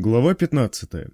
Глава 15.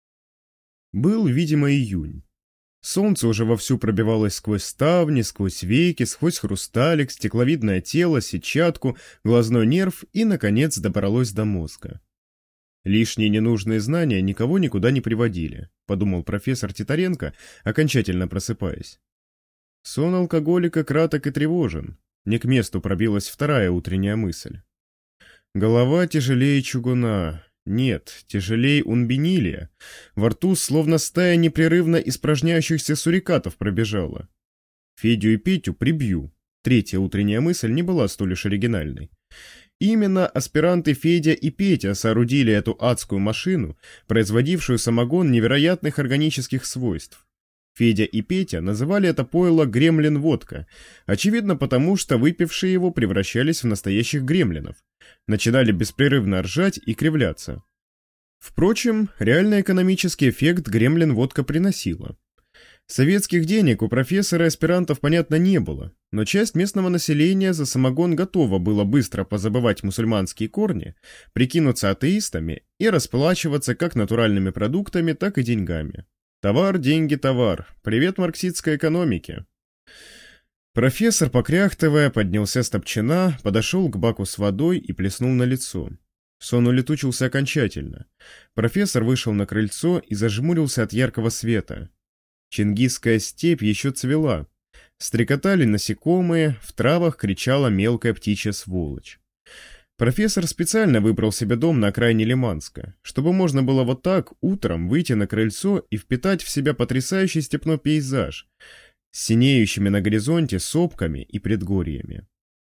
Был, видимо, июнь. Солнце уже вовсю пробивалось сквозь ставни, сквозь веки, сквозь хрусталик, стекловидное тело, сетчатку, глазной нерв и, наконец, добралось до мозга. «Лишние ненужные знания никого никуда не приводили», — подумал профессор Титаренко, окончательно просыпаясь. Сон алкоголика краток и тревожен. Не к месту пробилась вторая утренняя мысль. Голова тяжелее чугуна. Нет, тяжелее унбинилия. Во рту словно стая непрерывно испражняющихся сурикатов пробежала. Федю и Петю прибью. Третья утренняя мысль не была столь уж оригинальной. Именно аспиранты Федя и Петя соорудили эту адскую машину, производившую самогон невероятных органических свойств. Федя и Петя называли это пойло «гремлин-водка», очевидно потому, что выпившие его превращались в настоящих гремлинов, начинали беспрерывно ржать и кривляться. Впрочем, реальный экономический эффект гремлин-водка приносила. Советских денег у профессора и аспирантов, понятно, не было, но часть местного населения за самогон готова было быстро позабывать мусульманские корни, прикинуться атеистами и расплачиваться как натуральными продуктами, так и деньгами. Товар, деньги, товар. Привет марксистской экономике. Профессор, покряхтывая, поднялся с топчина, подошел к баку с водой и плеснул на лицо. Сон улетучился окончательно. Профессор вышел на крыльцо и зажмурился от яркого света. Чингисская степь еще цвела. Стрекотали насекомые, в травах кричала мелкая птичья сволочь. Профессор специально выбрал себе дом на окраине Лиманска, чтобы можно было вот так утром выйти на крыльцо и впитать в себя потрясающий степной пейзаж с синеющими на горизонте сопками и предгорьями.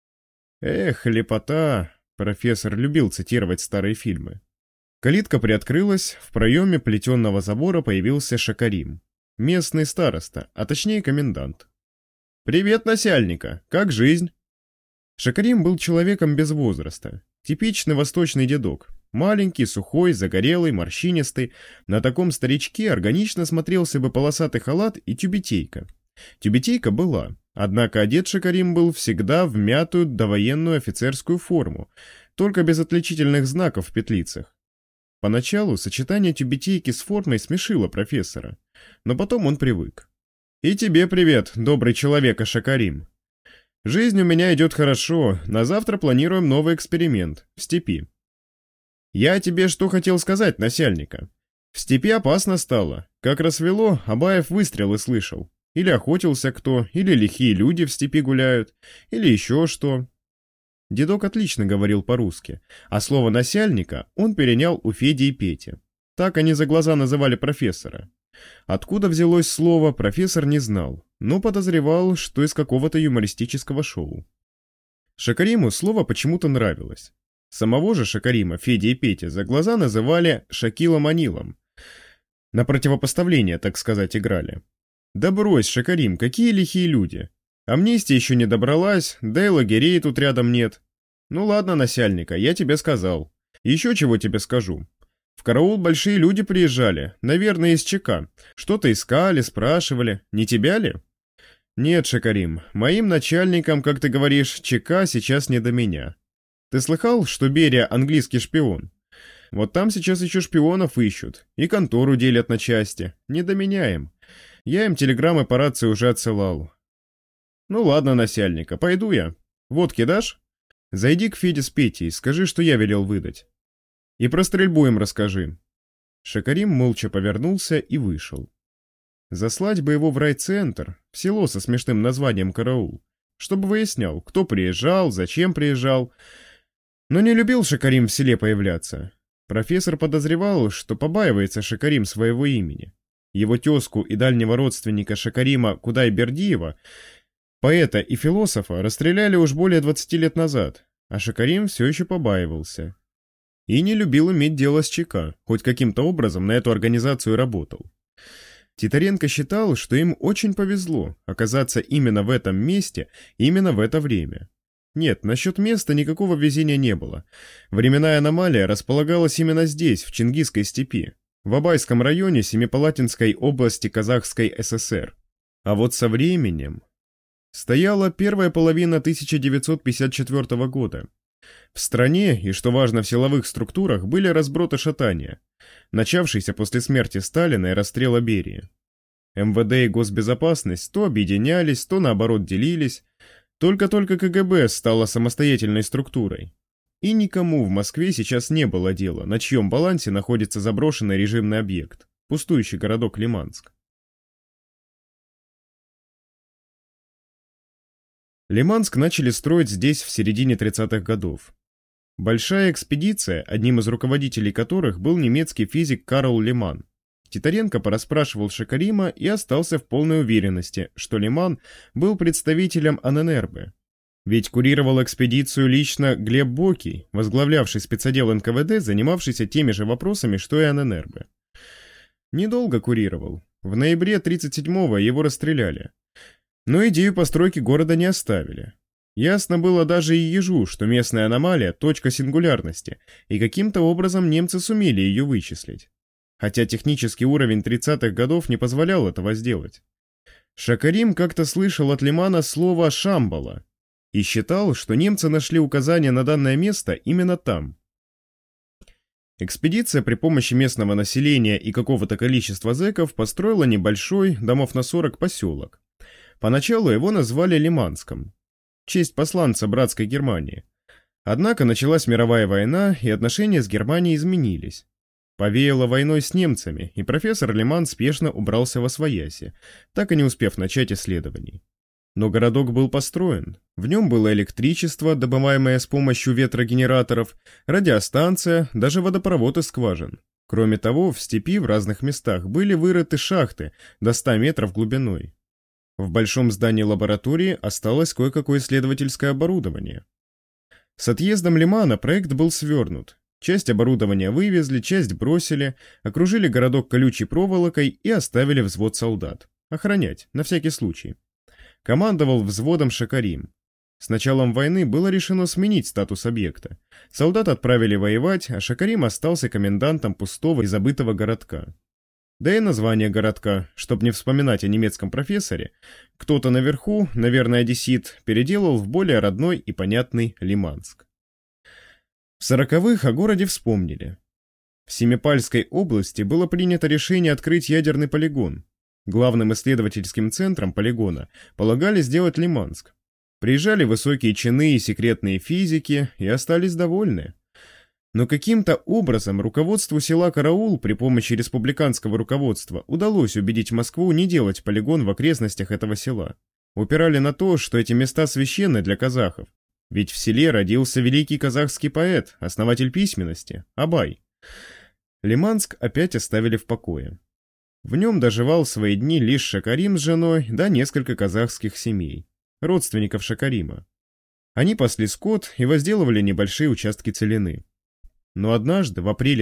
Эх, лепота! Профессор любил цитировать старые фильмы. Калитка приоткрылась, в проеме плетенного забора появился Шакарим, местный староста, а точнее комендант. «Привет, насяльника! Как жизнь?» Шакарим был человеком без возраста. Типичный восточный дедок. Маленький, сухой, загорелый, морщинистый. На таком старичке органично смотрелся бы полосатый халат и тюбетейка. Тюбетейка была, однако одет Шакарим был всегда в мятую довоенную офицерскую форму, только без отличительных знаков в петлицах. Поначалу сочетание тюбетейки с формой смешило профессора, но потом он привык. «И тебе привет, добрый человек Шакарим. Жизнь у меня идет хорошо, на завтра планируем новый эксперимент, в степи. Я тебе что хотел сказать, насяльника? В степи опасно стало. Как рассвело, Абаев выстрелы слышал. Или охотился кто, или лихие люди в степи гуляют, или еще что». Дедок отлично говорил по-русски, а слово «насяльника» он перенял у Феди и Пети. Так они за глаза называли профессора. Откуда взялось слово, профессор не знал, но подозревал, что из какого-то юмористического шоу. Шакариму слово почему-то нравилось. Самого же Шакарима Федя и Петя за глаза называли Шакилом-Анилом. На противопоставление, так сказать, играли. «Да брось, Шакарим, какие лихие люди! Амнистия еще не добралась, да и лагерей тут рядом нет. Ну ладно, насяльника, я тебе сказал. Еще чего тебе скажу. В караул большие люди приезжали, наверное, из ЧК. Что-то искали, спрашивали. Не тебя ли?» «Нет, Шакарим, моим начальникам, как ты говоришь, ЧК сейчас не до меня. Ты слыхал, что Берия английский шпион? Вот там сейчас еще шпионов ищут, и контору делят на части. Не до меня им. Я им телеграммы по рации уже отсылал. Ну ладно, насяльника, пойду я. Водки дашь? Зайди к Феде с Петей, скажи, что я велел выдать. И про стрельбу им расскажи». Шакарим молча повернулся и вышел. Заслать бы его в райцентр, в село со смешным названием «Караул», чтобы выяснял, кто приезжал, зачем приезжал. Но не любил Шакарим в селе появляться. Профессор подозревал, что побаивается Шакарим своего имени. Его тезку и дальнего родственника Шакарима Кудай-Бердиева, поэта и философа, расстреляли уж более 20 лет назад, а Шакарим все еще побаивался. И не любил иметь дело с ЧК, хоть каким-то образом на эту организацию работал. Титаренко считал, что им очень повезло оказаться именно в этом месте, именно в это время. Нет, насчет места никакого везения не было. Временная аномалия располагалась именно здесь, в Чингисской степи, в Абайском районе Семипалатинской области Казахской ССР. А вот со временем... Стояла первая половина 1954 года. В стране, и что важно в силовых структурах, были разброты шатания. начавшийся после смерти Сталина и расстрела Берии. МВД и госбезопасность то объединялись, то наоборот делились. Только-только КГБ стало самостоятельной структурой. И никому в Москве сейчас не было дела, на чьем балансе находится заброшенный режимный объект, пустующий городок Лиманск. Лиманск начали строить здесь в середине 30-х годов. Большая экспедиция, одним из руководителей которых был немецкий физик Карл Лиман. Титаренко порасспрашивал Шакарима и остался в полной уверенности, что Лиман был представителем Аненербе. Ведь курировал экспедицию лично Глеб Бокий, возглавлявший спецотдел НКВД, занимавшийся теми же вопросами, что и Аненербе. Недолго курировал. В ноябре 1937-го его расстреляли. Но идею постройки города не оставили. Ясно было даже и ежу, что местная аномалия – точка сингулярности, и каким-то образом немцы сумели ее вычислить. Хотя технический уровень 30-х годов не позволял этого сделать. Шакарим как-то слышал от Лимана слово «Шамбала» и считал, что немцы нашли указание на данное место именно там. Экспедиция при помощи местного населения и какого-то количества зэков построила небольшой, домов на 40, поселок. Поначалу его назвали Лиманском, в честь посланца братской Германии. Однако началась мировая война, и отношения с Германией изменились. Повеяло войной с немцами, и профессор Лиман спешно убрался восвояси, так и не успев начать исследований. Но городок был построен, в нем было электричество, добываемое с помощью ветрогенераторов, радиостанция, даже водопровод из скважин. Кроме того, в степи в разных местах были вырыты шахты до 100 метров глубиной. В большом здании лаборатории осталось кое-какое исследовательское оборудование. С отъездом Лимана проект был свернут. Часть оборудования вывезли, часть бросили, окружили городок колючей проволокой и оставили взвод солдат. Охранять, на всякий случай. Командовал взводом Шакарим. С началом войны было решено сменить статус объекта. Солдат отправили воевать, а Шакарим остался комендантом пустого и забытого городка. Да и название городка, чтобы не вспоминать о немецком профессоре, кто-то наверху, наверное, одессит, переделал в более родной и понятный Лиманск. В 40-х о городе вспомнили. В Семипальской области было принято решение открыть ядерный полигон. Главным исследовательским центром полигона полагали сделать Лиманск. Приезжали высокие чины и секретные физики и остались довольны. Но каким-то образом руководству села Караул при помощи республиканского руководства удалось убедить Москву не делать полигон в окрестностях этого села. Упирали на то, что эти места священны для казахов. Ведь в селе родился великий казахский поэт, основатель письменности, Абай. Лиманск опять оставили в покое. В нем доживал свои дни лишь Шакарим с женой, да несколько казахских семей, родственников Шакарима. Они пасли скот и возделывали небольшие участки целины. Но однажды, в апреле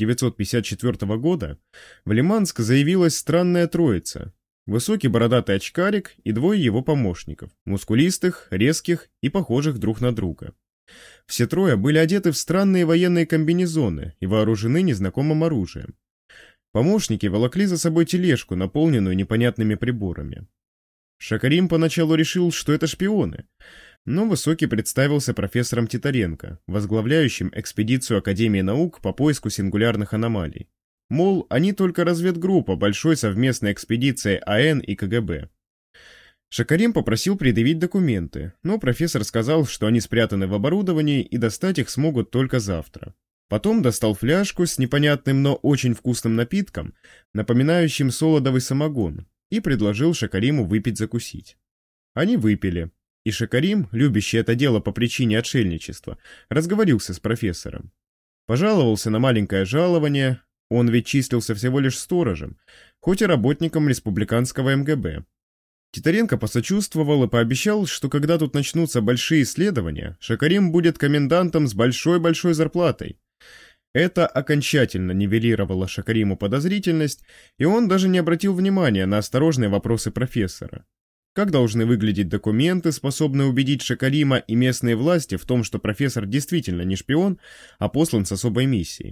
1954 года, в Лиманск заявилась странная троица. Высокий бородатый очкарик и двое его помощников, мускулистых, резких и похожих друг на друга. Все трое были одеты в странные военные комбинезоны и вооружены незнакомым оружием. Помощники волокли за собой тележку, наполненную непонятными приборами. Шакарим поначалу решил, что это шпионы, но Высокий представился профессором Титаренко, возглавляющим экспедицию Академии наук по поиску сингулярных аномалий. Мол, они только разведгруппа большой совместной экспедиции АН и КГБ. Шакарим попросил предъявить документы, но профессор сказал, что они спрятаны в оборудовании и достать их смогут только завтра. Потом достал фляжку с непонятным, но очень вкусным напитком, напоминающим солодовый самогон, и предложил Шакариму выпить-закусить. Они выпили, и Шакарим, любящий это дело по причине отшельничества, разговорился с профессором. Пожаловался на маленькое жалование, он ведь числился всего лишь сторожем, хоть и работником республиканского МГБ. Титаренко посочувствовал и пообещал, что когда тут начнутся большие исследования, Шакарим будет комендантом с большой-большой зарплатой. Это окончательно нивелировало Шакариму подозрительность, и он даже не обратил внимания на осторожные вопросы профессора. Как должны выглядеть документы, способные убедить Шакарима и местные власти в том, что профессор действительно не шпион, а послан с особой миссией?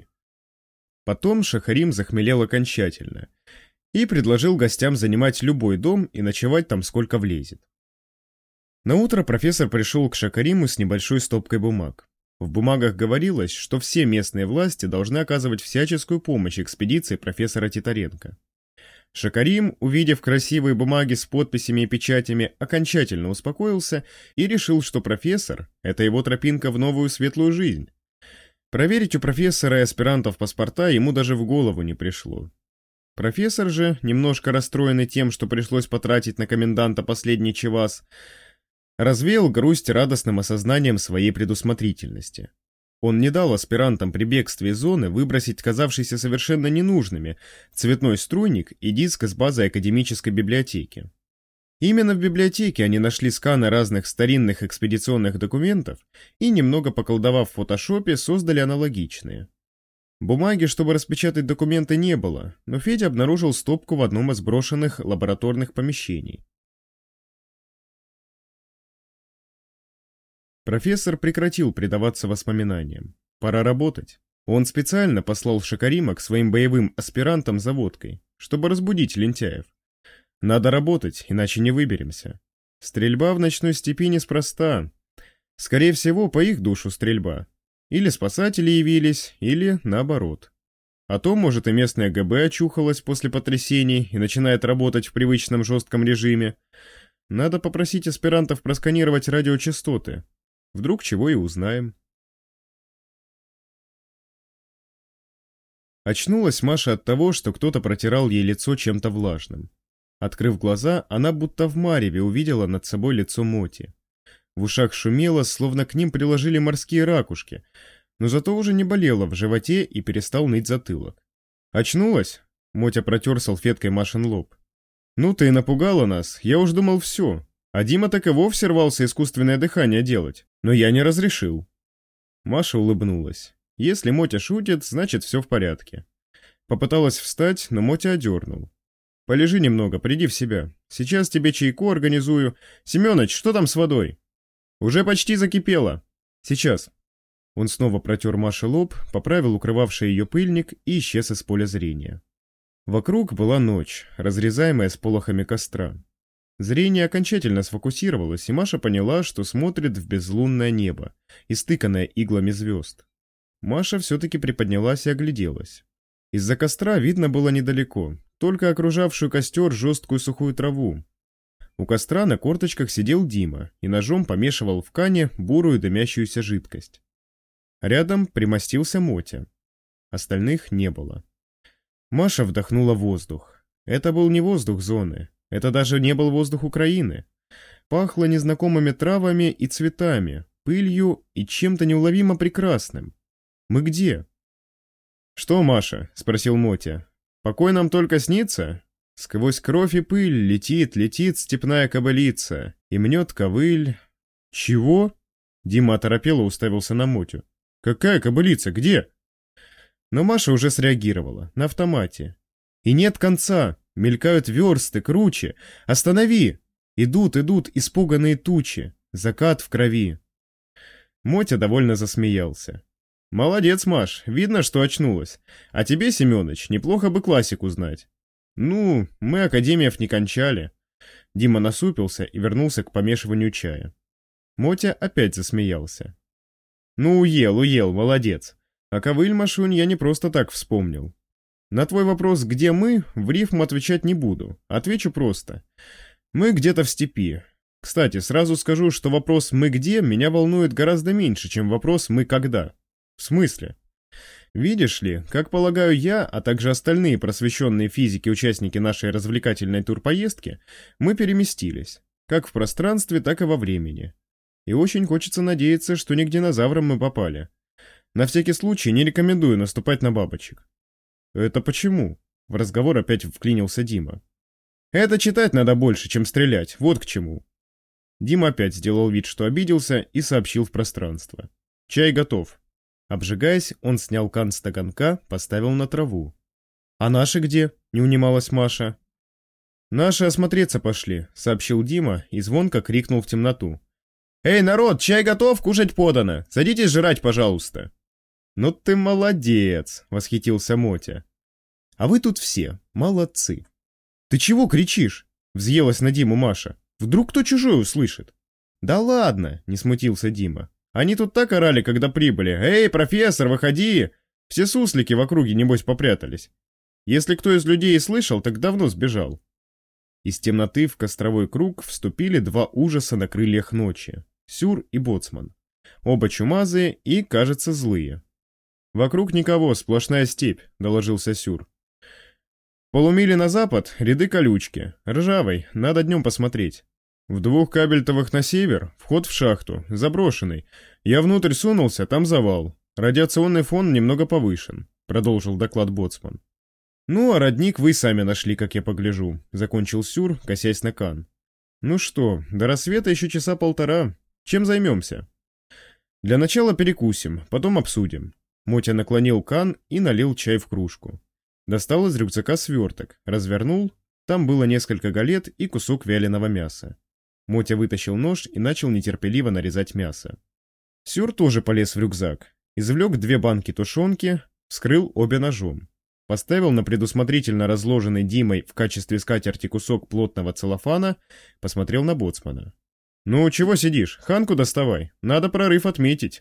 Потом Шакарим захмелел окончательно и предложил гостям занимать любой дом и ночевать там сколько влезет. Наутро профессор пришел к Шакариму с небольшой стопкой бумаг. В бумагах говорилось, что все местные власти должны оказывать всяческую помощь экспедиции профессора Титаренко. Шакарим, увидев красивые бумаги с подписями и печатями, окончательно успокоился и решил, что профессор – это его тропинка в новую светлую жизнь. Проверить у профессора и аспирантов паспорта ему даже в голову не пришло. Профессор же, немножко расстроенный тем, что пришлось потратить на коменданта последний чеваз, развеял грусть радостным осознанием своей предусмотрительности. Он не дал аспирантам при бегстве из зоны выбросить казавшиеся совершенно ненужными цветной струйник и диск с базы академической библиотеки. Именно в библиотеке они нашли сканы разных старинных экспедиционных документов и, немного поколдовав в фотошопе, создали аналогичные. Бумаги, чтобы распечатать документы, не было, но Федя обнаружил стопку в одном из брошенных лабораторных помещений. Профессор прекратил предаваться воспоминаниям. Пора работать. Он специально послал Шакарима к своим боевым аспирантам за водкой, чтобы разбудить лентяев. Надо работать, иначе не выберемся. Стрельба в ночной степи неспроста. Скорее всего, по их душу стрельба. Или спасатели явились, или наоборот. А то, может, и местное ГБ очухалось после потрясений и начинает работать в привычном жестком режиме. Надо попросить аспирантов просканировать радиочастоты. Вдруг чего и узнаем. Очнулась Маша от того, что кто-то протирал ей лицо чем-то влажным. Открыв глаза, она будто в мареве увидела над собой лицо Моти. В ушах шумело, словно к ним приложили морские ракушки, но зато уже не болело в животе и перестал ныть затылок. «Очнулась?» — Мотя протер салфеткой Машин лоб. «Ну ты и напугала нас, я уж думал все. А Дима так и вовсе рвался искусственное дыхание делать, но я не разрешил». Маша улыбнулась. Если Мотя шутит, значит все в порядке. Попыталась встать, но Мотя одернул. «Полежи немного, приди в себя. Сейчас тебе чайку организую. Семёныч, что там с водой?» «Уже почти закипело. Сейчас». Он снова протер Маше лоб, поправил укрывавший ее пыльник и исчез из поля зрения. Вокруг была ночь, разрезаемая сполохами костра. Зрение окончательно сфокусировалось, и Маша поняла, что смотрит в безлунное небо, истыканное иглами звезд. Маша все-таки приподнялась и огляделась. Из-за костра видно было недалеко, только окружавшую костер жесткую сухую траву. У костра на корточках сидел Дима и ножом помешивал в кане бурую дымящуюся жидкость. Рядом примостился Мотя. Остальных не было. Маша вдохнула воздух. Это был не воздух зоны, это даже не был воздух Украины. Пахло незнакомыми травами и цветами, пылью и чем-то неуловимо прекрасным. Мы где? «Что, Маша?» — спросил Мотя. «Покой нам только снится? Сквозь кровь и пыль летит степная кобылица, и мнет ковыль...» «Чего?» — Дима оторопело уставился на Мотю. «Какая кобылица? Где?» Но Маша уже среагировала, на автомате. «И нет конца, мелькают версты, круче. Останови! Идут испуганные тучи, закат в крови». Мотя довольно засмеялся. «Молодец, Маш, видно, что очнулась. А тебе, Семёныч, неплохо бы классику знать». «Ну, мы академиев не кончали». Дима насупился и вернулся к помешиванию чая. Мотя опять засмеялся. «Ну, уел, молодец. А ковыль, Машунь, я не просто так вспомнил. На твой вопрос, где мы, в рифму отвечать не буду. Отвечу просто. Мы где-то в степи. Кстати, сразу скажу, что вопрос «мы где» меня волнует гораздо меньше, чем вопрос «мы когда». В смысле? Видишь ли, как полагаю я, а также остальные просвещенные физики участники нашей развлекательной турпоездки, мы переместились, как в пространстве, так и во времени. И очень хочется надеяться, что не к динозаврам мы попали. На всякий случай не рекомендую наступать на бабочек. «Это почему?» — в разговор опять вклинился Дима. «Это читать надо больше, чем стрелять, вот к чему». Дима опять сделал вид, что обиделся, и сообщил в пространство. «Чай готов». Обжигаясь, он снял кан с таганка, поставил на траву. «А наши где?» — не унималась Маша. «Наши осмотреться пошли», — сообщил Дима и звонко крикнул в темноту. «Эй, народ, чай готов, кушать подано! Садитесь жрать, пожалуйста!» «Ну ты молодец!» — восхитился Мотя. «А вы тут все молодцы!» «Ты чего кричишь?» — взъелась на Диму Маша. «Вдруг кто чужой услышит?» «Да ладно!» — не смутился Дима. Они тут так орали, когда прибыли. «Эй, профессор, выходи!» Все суслики в округе, небось, попрятались. Если кто из людей и слышал, так давно сбежал. Из темноты в костровой круг вступили два ужаса на крыльях ночи — Сюр и Боцман. Оба чумазые и, кажется, злые. «Вокруг никого, сплошная степь», — доложился Сюр. «Полумили на запад — ряды колючки. Ржавой, надо днем посмотреть. В 2 кабельтовых на север — вход в шахту, заброшенный. Я внутрь сунулся, там завал. Радиационный фон немного повышен», — продолжил доклад Боцман. «Ну, а родник вы сами нашли, как я погляжу», — закончил Сюр, косясь на Кан. «Ну что, до рассвета еще часа полтора. Чем займемся?» «Для начала перекусим, потом обсудим». Мотя наклонил Кан и налил чай в кружку. Достал из рюкзака сверток, развернул. Там было несколько галет и кусок вяленого мяса. Мотя вытащил нож и начал нетерпеливо нарезать мясо. Сюр тоже полез в рюкзак, извлек 2 банки тушенки, вскрыл обе ножом. Поставил на предусмотрительно разложенный Димой в качестве скатерти кусок плотного целлофана, посмотрел на боцмана. «Ну, чего сидишь? Ханку доставай, надо прорыв отметить».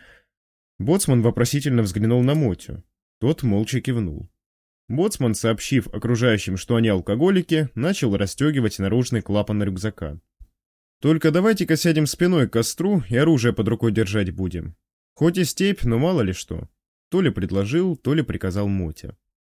Боцман вопросительно взглянул на Мотю. Тот молча кивнул. Боцман, сообщив окружающим, что они алкоголики, начал расстегивать наружный клапан рюкзака. «Только давайте-ка сядем спиной к костру и оружие под рукой держать будем. Хоть и степь, но мало ли что». То ли предложил, то ли приказал Мотя.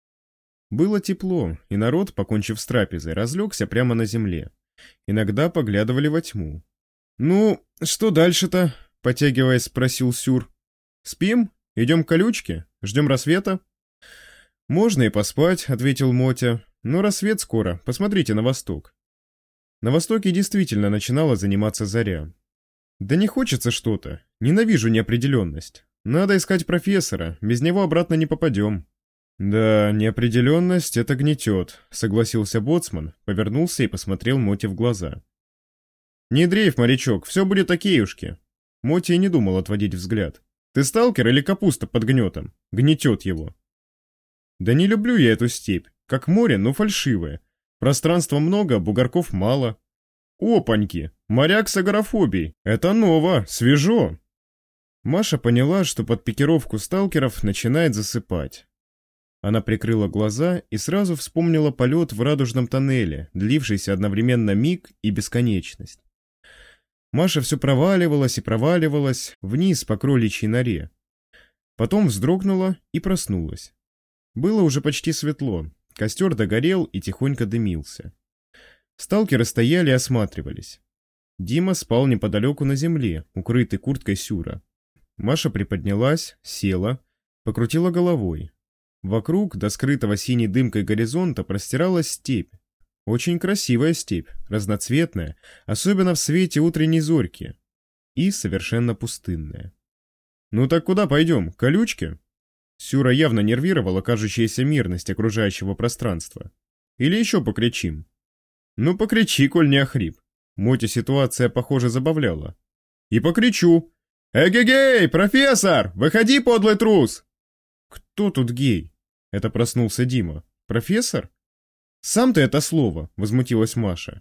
Было тепло, и народ, покончив с трапезой, разлегся прямо на земле. Иногда поглядывали во тьму. «Ну, что дальше-то?» — потягиваясь, спросил Сюр. «Спим? Идем к колючке? Ждем рассвета?» «Можно и поспать», — ответил Мотя. «Но рассвет скоро, посмотрите на восток». На востоке действительно начинала заниматься заря. «Да не хочется что-то. Ненавижу неопределенность. Надо искать профессора, без него обратно не попадем». «Да, неопределенность — это гнетет», — согласился боцман, повернулся и посмотрел Моте в глаза. «Не дрейф, морячок, все будет окейушки». Мотя и не думал отводить взгляд. «Ты сталкер или капуста под гнетом? Гнетет его». «Да не люблю я эту степь. Как море, но фальшивое. Пространства много, бугорков мало». «Опаньки! Моряк с агорафобией! Это ново, свежо!» Маша поняла, что под пикировку сталкеров начинает засыпать. Она прикрыла глаза и сразу вспомнила полет в радужном тоннеле, длившийся одновременно миг и бесконечность. Маша все проваливалась и проваливалась вниз по кроличьей норе. Потом вздрогнула и проснулась. Было уже почти светло, костер догорел и тихонько дымился. Сталкеры стояли и осматривались. Дима спал неподалеку на земле, укрытый курткой Сюра. Маша приподнялась, села, покрутила головой. Вокруг, до скрытого синей дымкой горизонта, простиралась степь. Очень красивая степь, разноцветная, особенно в свете утренней зорьки. И совершенно пустынная. «Ну так куда пойдем? К колючке?» Сюра явно нервировала кажущаяся мирность окружающего пространства. «Или еще покричим?» «Ну покричи, коль не охрип». Моте ситуация, похоже, забавляла. «И покричу. Эгегей, профессор, выходи, подлый трус!» «Кто тут гей?» Это проснулся Дима. «Профессор?» «Сам ты это слово», — возмутилась Маша.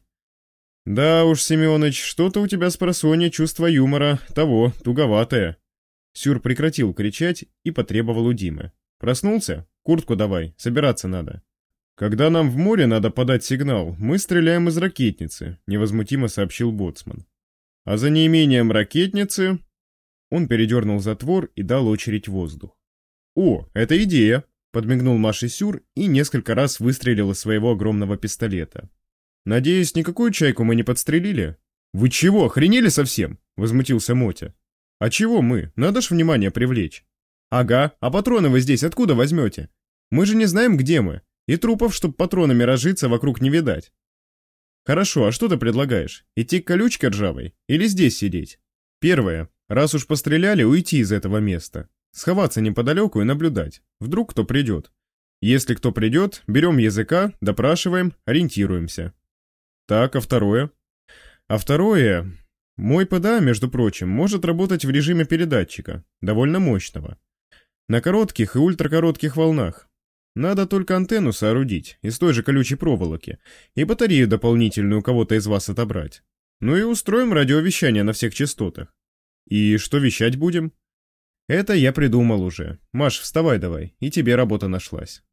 «Да уж, Семёныч, что-то у тебя спросонья чувство юмора, того, туговатое». Сюр прекратил кричать и потребовал у Димы. «Проснулся? Куртку давай, собираться надо». «Когда нам в море надо подать сигнал, мы стреляем из ракетницы», — невозмутимо сообщил боцман. «А за неимением ракетницы...» Он передернул затвор и дал очередь в воздух. «О, это идея!» — подмигнул Маше Сюр и несколько раз выстрелил из своего огромного пистолета. «Надеюсь, никакую чайку мы не подстрелили?» «Вы чего, охренели совсем?» — возмутился Мотя. «А чего мы? Надо ж внимание привлечь». «Ага, а патроны вы здесь откуда возьмете? Мы же не знаем, где мы, и трупов, чтоб патронами разжиться, вокруг не видать». «Хорошо, а что ты предлагаешь? Идти к колючке ржавой или здесь сидеть?» «Первое. Раз уж постреляли, уйти из этого места. Сховаться неподалеку и наблюдать. Вдруг кто придет. Если кто придет, берем языка, допрашиваем, ориентируемся». «Так, а второе?» «А второе... Мой ПДА, между прочим, может работать в режиме передатчика, довольно мощного. На коротких и ультракоротких волнах. Надо только антенну соорудить из той же колючей проволоки и батарею дополнительную у кого-то из вас отобрать. Ну и устроим радиовещание на всех частотах. И что вещать будем? Это я придумал уже. Маш, вставай давай, и тебе работа нашлась.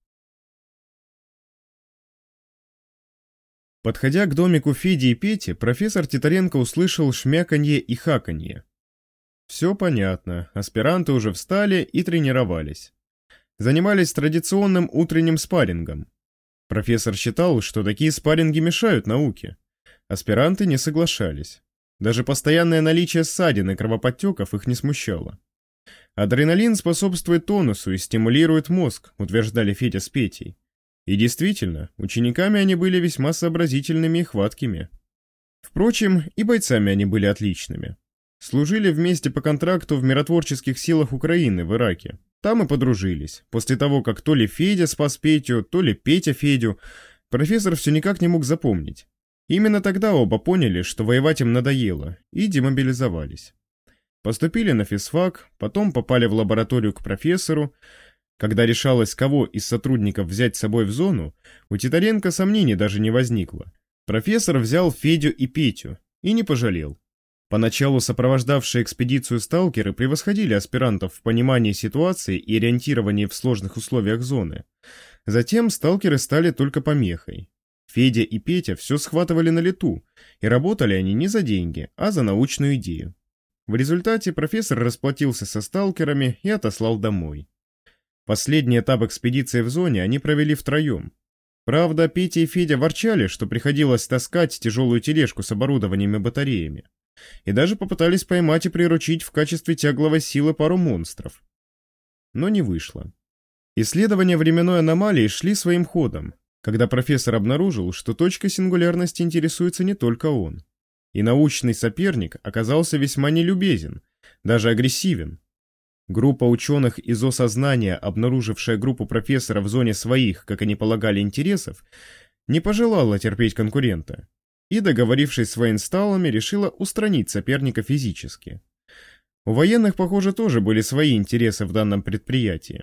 Подходя к домику Феди и Пети, профессор Титаренко услышал шмяканье и хаканье. Все понятно, аспиранты уже встали и тренировались. Занимались традиционным утренним спаррингом. Профессор считал, что такие спарринги мешают науке. Аспиранты не соглашались. Даже постоянное наличие ссадин и кровоподтеков их не смущало. Адреналин способствует тонусу и стимулирует мозг, утверждали Федя с Петей. И действительно, учениками они были весьма сообразительными и хваткими. Впрочем, и бойцами они были отличными. Служили вместе по контракту в миротворческих силах Украины в Ираке. Там и подружились. После того, как то ли Федя спас Петю, то ли Петя Федю, профессор все никак не мог запомнить. Именно тогда оба поняли, что воевать им надоело, и демобилизовались. Поступили на физфак, потом попали в лабораторию к профессору. Когда решалось, кого из сотрудников взять с собой в зону, у Титаренко сомнений даже не возникло. Профессор взял Федю и Петю, и не пожалел. Поначалу сопровождавшие экспедицию сталкеры превосходили аспирантов в понимании ситуации и ориентировании в сложных условиях зоны. Затем сталкеры стали только помехой. Федя и Петя все схватывали на лету, и работали они не за деньги, а за научную идею. В результате профессор расплатился со сталкерами и отослал домой. Последний этап экспедиции в зоне они провели втроем. Правда, Петя и Федя ворчали, что приходилось таскать тяжелую тележку с оборудованием и батареями. И даже попытались поймать и приручить в качестве тягловой силы пару монстров. Но не вышло. Исследования временной аномалии шли своим ходом, когда профессор обнаружил, что точкой сингулярности интересуется не только он. И научный соперник оказался весьма нелюбезен, даже агрессивен. Группа ученых из Осознания, обнаружившая группу профессора в зоне своих, как они полагали, интересов, не пожелала терпеть конкурента и, договорившись с военсталами, решила устранить соперника физически. У военных, похоже, тоже были свои интересы в данном предприятии.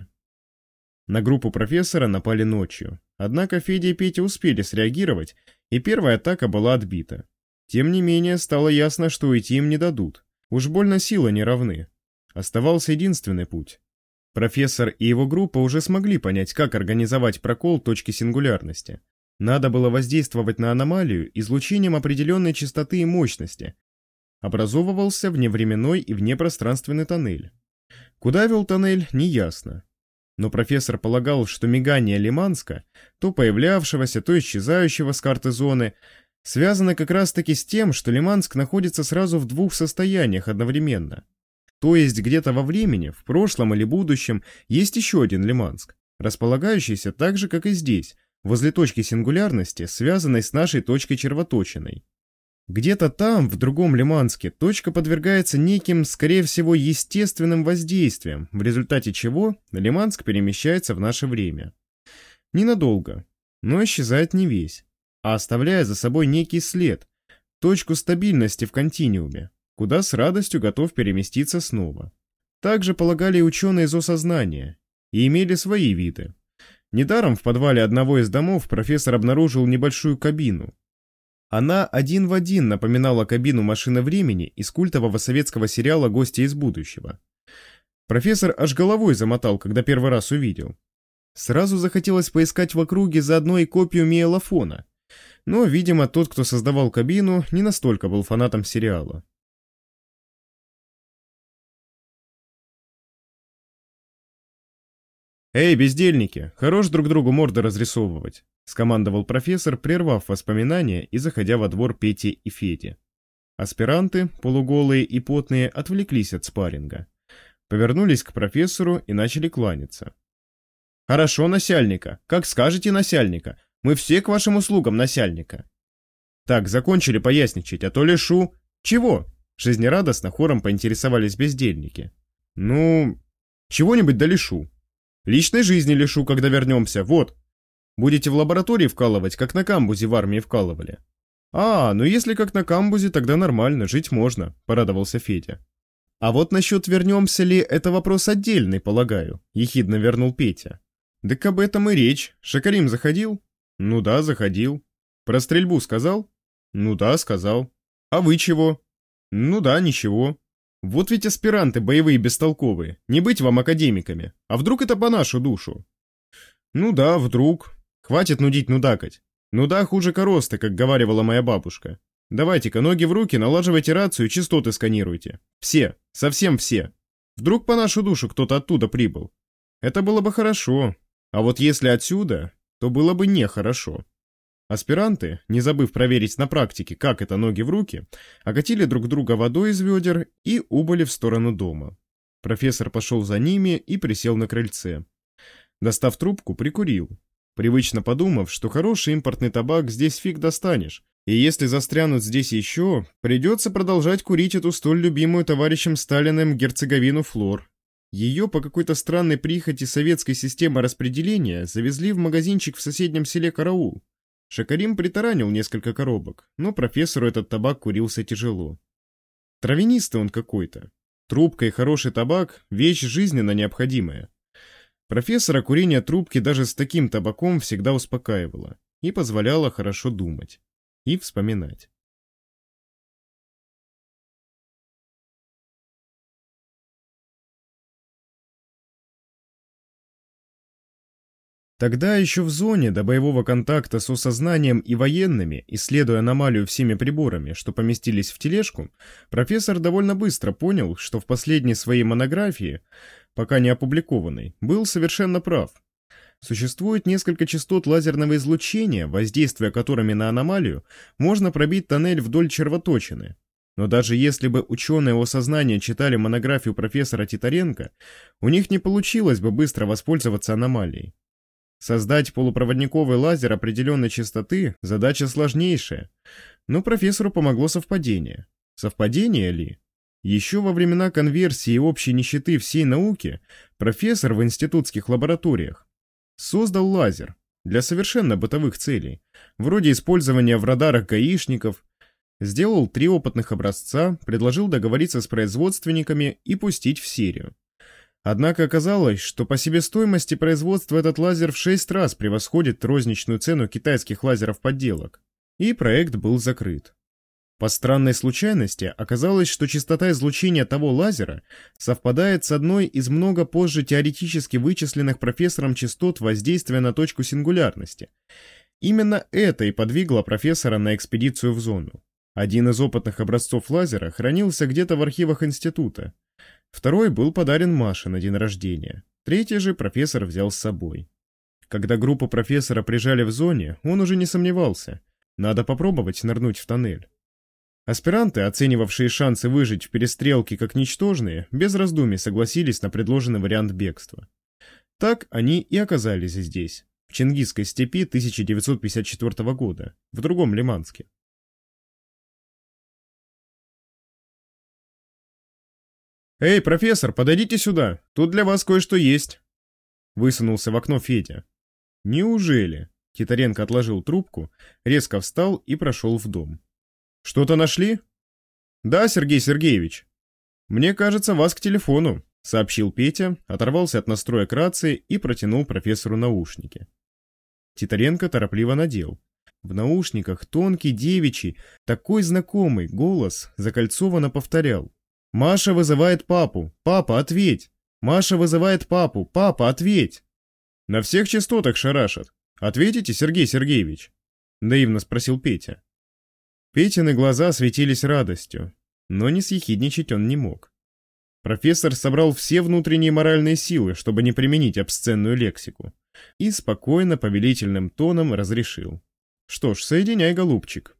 На группу профессора напали ночью, однако Федя и Петя успели среагировать, и первая атака была отбита. Тем не менее, стало ясно, что уйти им не дадут, уж больно силы не равны. Оставался единственный путь. Профессор и его группа уже смогли понять, как организовать прокол точки сингулярности. Надо было воздействовать на аномалию излучением определенной частоты и мощности. Образовывался вневременной и внепространственный тоннель. Куда вел тоннель, неясно. Но профессор полагал, что мигание Лиманска, то появлявшегося, то исчезающего с карты зоны, связано как раз-таки с тем, что Лиманск находится сразу в двух состояниях одновременно. То есть где-то во времени, в прошлом или будущем, есть еще один Лиманск, располагающийся так же, как и здесь, возле точки сингулярности, связанной с нашей точкой червоточиной. Где-то там, в другом Лиманске, точка подвергается неким, скорее всего, естественным воздействиям, в результате чего Лиманск перемещается в наше время. Ненадолго, но исчезает не весь, а оставляя за собой некий след, точку стабильности в континууме, куда с радостью готов переместиться снова. Также полагали и ученые из Осознания, и имели свои виды. Недаром в подвале одного из домов профессор обнаружил небольшую кабину. Она один в один напоминала кабину машины времени из культового советского сериала «Гости из будущего». Профессор аж головой замотал, когда первый раз увидел. Сразу захотелось поискать в округе заодно и копию миелофона. Но, видимо, тот, кто создавал кабину, не настолько был фанатом сериала. «Эй, бездельники, хорош друг другу морды разрисовывать», — скомандовал профессор, прервав воспоминания и заходя во двор Пети и Феди. Аспиранты, полуголые и потные, отвлеклись от спарринга. Повернулись к профессору и начали кланяться. «Хорошо, насяльника. Как скажете, насяльника. Мы все к вашим услугам, насяльника». «Так, закончили поясничать, а то лишу...» «Чего?» — жизнерадостно хором поинтересовались бездельники. «Ну, чего-нибудь да лишу. Личной жизни лишу, когда вернемся, вот. Будете в лаборатории вкалывать, как на камбузе в армии вкалывали». «А, ну если как на камбузе, тогда нормально, жить можно», — порадовался Федя. «А вот насчет вернемся ли, это вопрос отдельный, полагаю», — ехидно вернул Петя. «Так об этом и речь. Шакарим заходил?» «Ну да, заходил». «Про стрельбу сказал?» «Ну да, сказал». «А вы чего?» «Ну да, ничего». Вот ведь аспиранты боевые бестолковые, не быть вам академиками. А вдруг это по нашу душу? Ну да, вдруг. Хватит нудить нудакать. Нуда хуже коросты, как говаривала моя бабушка. Давайте-ка ноги в руки, налаживайте рацию, частоты сканируйте. Все, совсем все. Вдруг по нашу душу кто-то оттуда прибыл. Это было бы хорошо. А вот если отсюда, то было бы нехорошо. Аспиранты, не забыв проверить на практике, как это ноги в руки, окатили друг друга водой из ведер и убыли в сторону дома. Профессор пошел за ними и присел на крыльце. Достав трубку, прикурил, привычно подумав, что хороший импортный табак здесь фиг достанешь, и если застрянут здесь еще, придется продолжать курить эту столь любимую товарищем Сталиным герцеговину Флор. Ее по какой-то странной прихоти советской системы распределения завезли в магазинчик в соседнем селе Караул. Шакарим притаранил несколько коробок, но профессору этот табак курился тяжело. Травянистый он какой-то. Трубка и хороший табак – вещь жизненно необходимая. Профессора курение трубки даже с таким табаком всегда успокаивало и позволяло хорошо думать и вспоминать. Тогда еще в зоне до боевого контакта с осознанием и военными, исследуя аномалию всеми приборами, что поместились в тележку, профессор довольно быстро понял, что в последней своей монографии, пока не опубликованной, был совершенно прав. Существует несколько частот лазерного излучения, воздействуя которыми на аномалию, можно пробить тоннель вдоль червоточины. Но даже если бы ученые осознания читали монографию профессора Титаренко, у них не получилось бы быстро воспользоваться аномалией. Создать полупроводниковый лазер определенной частоты – задача сложнейшая, но профессору помогло совпадение. Совпадение ли? Еще во времена конверсии и общей нищеты всей науки профессор в институтских лабораториях создал лазер для совершенно бытовых целей, вроде использования в радарах гаишников, сделал 3 опытных образца, предложил договориться с производственниками и пустить в серию. Однако оказалось, что по себестоимости производства этот лазер в 6 раз превосходит розничную цену китайских лазеров-подделок, и проект был закрыт. По странной случайности оказалось, что частота излучения того лазера совпадает с одной из много позже теоретически вычисленных профессором частот воздействия на точку сингулярности. Именно это и подвигло профессора на экспедицию в зону. Один из опытных образцов лазера хранился где-то в архивах института. Второй был подарен Маше на день рождения. Третий же профессор взял с собой. Когда группу профессора прижали в зоне, он уже не сомневался. Надо попробовать нырнуть в тоннель. Аспиранты, оценивавшие шансы выжить в перестрелке как ничтожные, без раздумий согласились на предложенный вариант бегства. Так они и оказались здесь, в Чингисской степи 1954 года, в другом Лиманске. «Эй, профессор, подойдите сюда, тут для вас кое-что есть!» Высунулся в окно Федя. «Неужели?» Титаренко отложил трубку, резко встал и прошел в дом. «Что-то нашли?» «Да, Сергей Сергеевич. Мне кажется, вас к телефону», — сообщил Петя, оторвался от настроек рации и протянул профессору наушники. Титаренко торопливо надел. В наушниках тонкий девичий, такой знакомый голос закольцованно повторял: «Маша вызывает папу! Папа, ответь! Маша вызывает папу! Папа, ответь!» «На всех частотах шарашат. Ответите, Сергей Сергеевич?» — наивно спросил Петя. Петины глаза светились радостью, но не съехидничать он не мог. Профессор собрал все внутренние моральные силы, чтобы не применить обсценную лексику, и спокойно, повелительным тоном разрешил: «Что ж, соединяй, голубчик».